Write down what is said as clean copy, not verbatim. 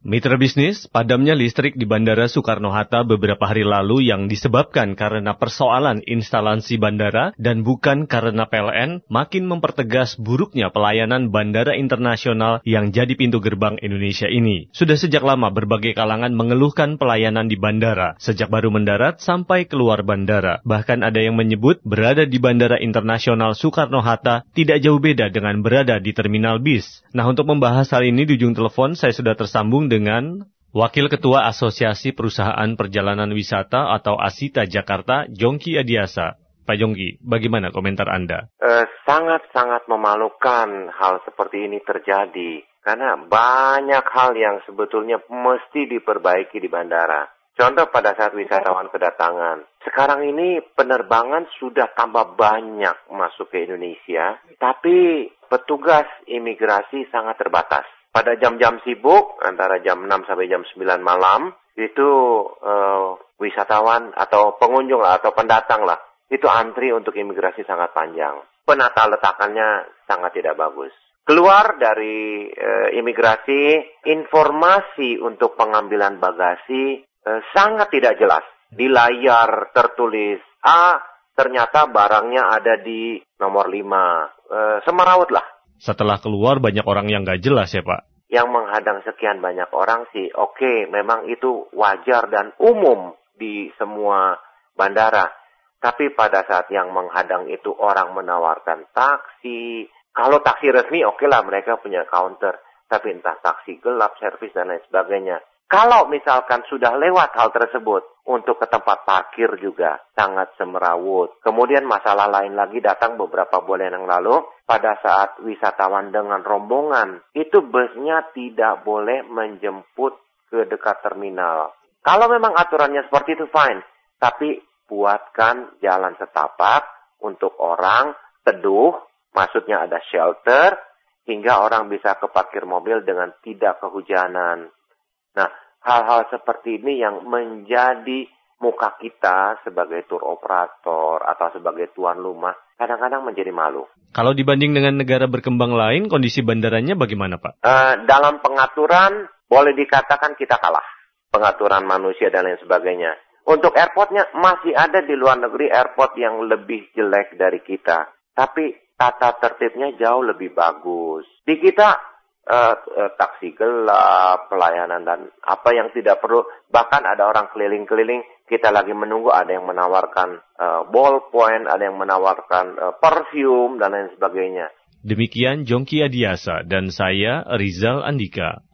Mitra bisnis, padamnya listrik di Bandara Soekarno-Hatta beberapa hari lalu yang disebabkan karena persoalan instalasi bandara dan bukan karena PLN makin mempertegas buruknya pelayanan bandara internasional yang jadi pintu gerbang Indonesia ini. Sudah sejak lama berbagai kalangan mengeluhkan pelayanan di bandara, sejak baru mendarat sampai keluar bandara. Bahkan ada yang menyebut berada di Bandara Internasional Soekarno-Hatta tidak jauh beda dengan berada di terminal bis. Nah, untuk membahas hal ini di ujung telepon saya sudah tersambung dengan Wakil Ketua Asosiasi Perusahaan Perjalanan Wisata atau ASITA Jakarta, Jongki Adiasa. Pak Jongki, bagaimana komentar Anda? Sangat-sangat memalukan hal seperti ini terjadi. Karena banyak hal yang sebetulnya mesti diperbaiki di bandara. Contoh pada saat wisatawan kedatangan. Sekarang ini penerbangan sudah tambah banyak masuk ke Indonesia. Tapi petugas imigrasi sangat terbatas. Pada jam-jam sibuk, antara jam 6 sampai jam 9 malam, itu wisatawan atau pengunjung lah, atau pendatang lah, itu antri untuk imigrasi sangat panjang. Penata letakannya sangat tidak bagus. Keluar dari imigrasi, informasi untuk pengambilan bagasi sangat tidak jelas. Di layar tertulis A, ternyata barangnya ada di nomor 5. Semeraut lah. Setelah keluar banyak orang yang nggak jelas ya Pak? Yang menghadang sekian banyak orang sih oke, memang itu wajar dan umum di semua bandara. Tapi pada saat yang menghadang itu orang menawarkan taksi. Kalau taksi resmi oke lah, mereka punya counter. Tapi entah taksi gelap, servis dan lain sebagainya. Kalau misalkan sudah lewat hal tersebut, untuk ke tempat parkir juga sangat semrawut. Kemudian masalah lain lagi datang beberapa bulan yang lalu, pada saat wisatawan dengan rombongan, itu busnya tidak boleh menjemput ke dekat terminal. Kalau memang aturannya seperti itu fine, tapi buatkan jalan setapak untuk orang, teduh, maksudnya ada shelter, hingga orang bisa ke parkir mobil dengan tidak kehujanan. Nah, hal-hal seperti ini yang menjadi muka kita sebagai tour operator atau sebagai tuan rumah kadang-kadang menjadi malu. Kalau dibanding dengan negara berkembang lain, kondisi bandaranya bagaimana Pak? Dalam pengaturan boleh dikatakan kita kalah. Pengaturan manusia dan lain sebagainya. Untuk airportnya masih ada di luar negeri airport yang lebih jelek dari kita. Tapi tata tertibnya jauh lebih bagus. Di kita taksi gelap, pelayanan dan apa yang tidak perlu. Bahkan ada orang keliling-keliling, kita lagi menunggu, ada yang menawarkan ballpoint, ada yang menawarkan perfume dan lain sebagainya. Demikian Jongki Adiasa dan saya Rizal Andika.